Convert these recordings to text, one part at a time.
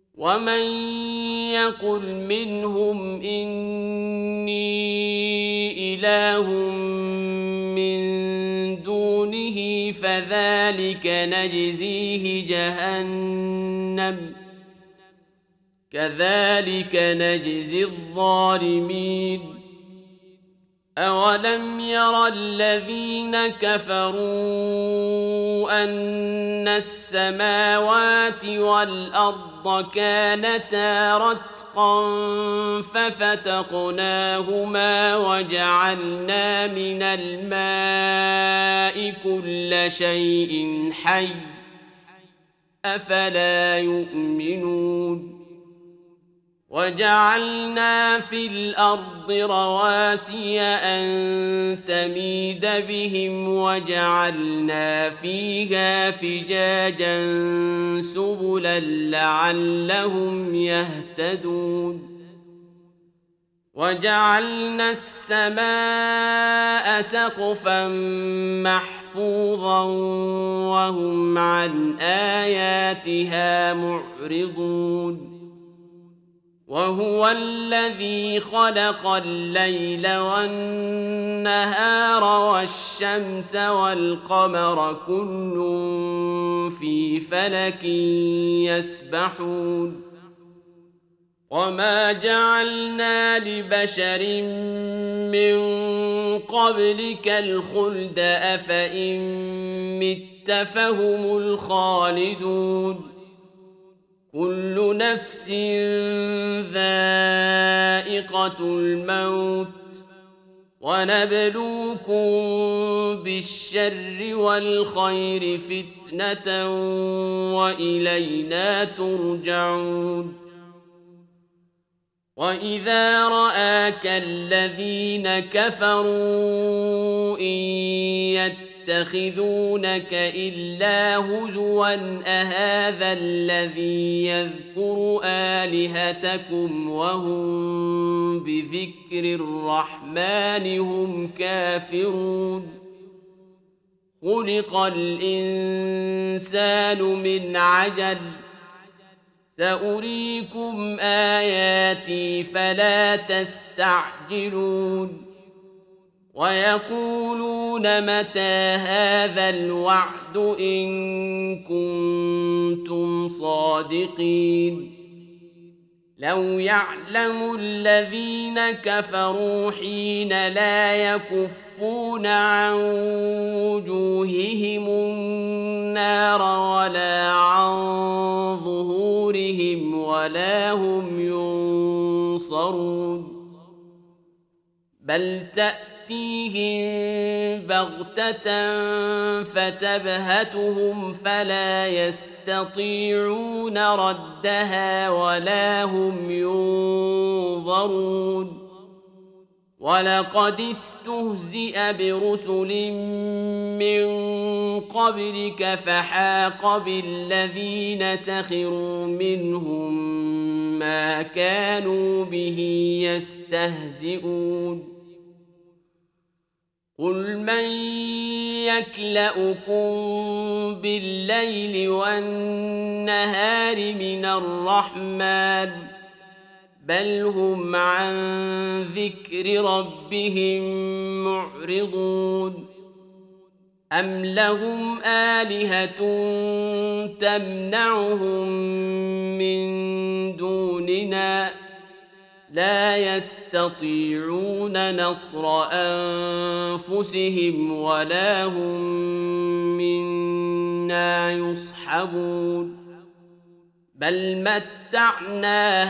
ومن يقل منهم إني إله من دونه فذلك نجزيه جهنم كذلك نجزي الظالمين أولم ير الذين كفروا أن السماوات والأرض كانتا رتقا ففتقناهما وجعلنا من الماء كل شيء حي أفلا يؤمنون وجعلنا في الأرض رواسي أن تميد بهم وجعلنا فيها فجاجا سبلا لعلهم يهتدون وجعلنا السماء سقفا محفوظا وهم عن آياتها معرضون وهو الذي خلق الليل والنهار والشمس والقمر كل في فلك يسبحون وما جعلنا لبشر من قبلك الخلد أفإن مت فهم الخالدون كل نفس ذائقة الموت ونبلوكم بالشر والخير فتنة وإلينا ترجعون وإذا رآك الذين كفروا إن يتخذونك إلا هزوا أهذا الذي يذكر آلهتكم وهم بذكر الرحمن هم كافرون خلق الإنسان من عجل سأريكم آياتي فلا تستعجلون ويقولون متى هذا الوعد إن كنتم صادقين لو يعلم الذين كفروا حين لا يكفون عن وجوههم النار ولا عن ظهورهم ولا هم ينصرون بل تأتيهم بغتة فتبهتهم فلا يستطيعون ردها ولا هم ينظرون ولقد استهزئ برسل من قبلك فحاق بالذين سخروا منهم ما كانوا به يستهزئون قل من يكلؤكم بالليل والنهار من الرحمن بل هم عن ذكر ربهم معرضون أم لهم آلهة تمنعهم من دوننا لا يستطيعون نصر أنفسهم ولا هم منا يصحبون بل متعنا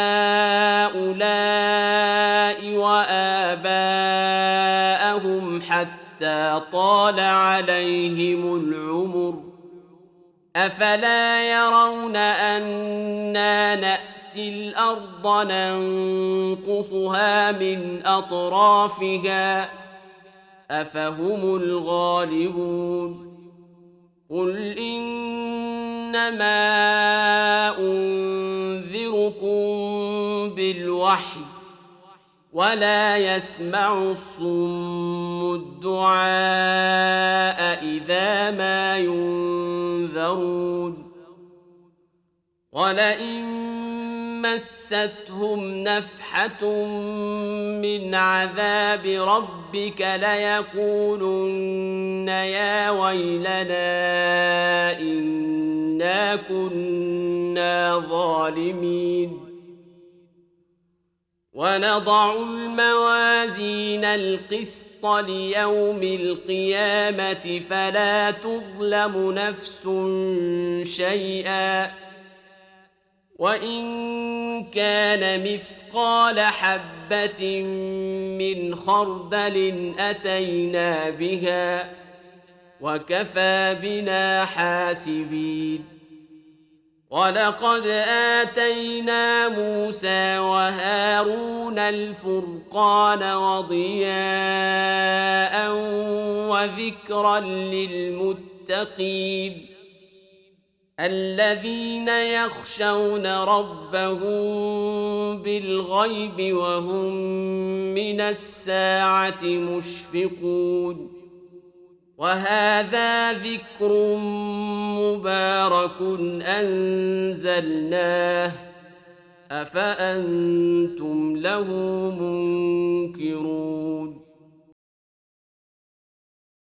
هؤلاء وآباءهم حتى طال عليهم العمر أفلا يرون أنا نأتي الأرض ننقصها من أطرافها أفهم الغالبون قل إنما أنذركم بالوحي ولا يسمع الصم الدعاء إذا ما ينذرون وَلَئِن مَّسَّتْهُمْ نَفْحَةٌ مِّنْ عَذَابِ رَبِّكَ لَيَقُولُنَّ يَا وَيْلَنَا إِنَّا كُنَّا ظَالِمِينَ وَنَضَعُ الْمَوَازِينَ الْقِسْطَ لِيَوْمِ الْقِيَامَةِ فَلَا تُظْلَمُ نَفْسٌ شَيْئًا وَإِن كَانَ مِثْقَالَ حَبَّةٍ مِّنْ خَرْدَلٍ أَتَيْنَا بِهَا وَكَفَىٰ بِنَا حَاسِبِينَ وَلَقَدْ آتَيْنَا مُوسَىٰ وَهَارُونَ الْفُرْقَانَ وَضِيَاءً وَذِكْرًا لِّلْمُتَّقِينَ الَّذِينَ يَخْشَوْنَ رَبَّهُم بِالْغَيْبِ وَهُم مِّنَ السَّاعَةِ مُشْفِقُونَ وَهَٰذَا ذِكْرٌ مُّبَارَكٌ أَنزَلْنَاهُ أَفَأَنتُمْ لَهُ مُنكِرُونَ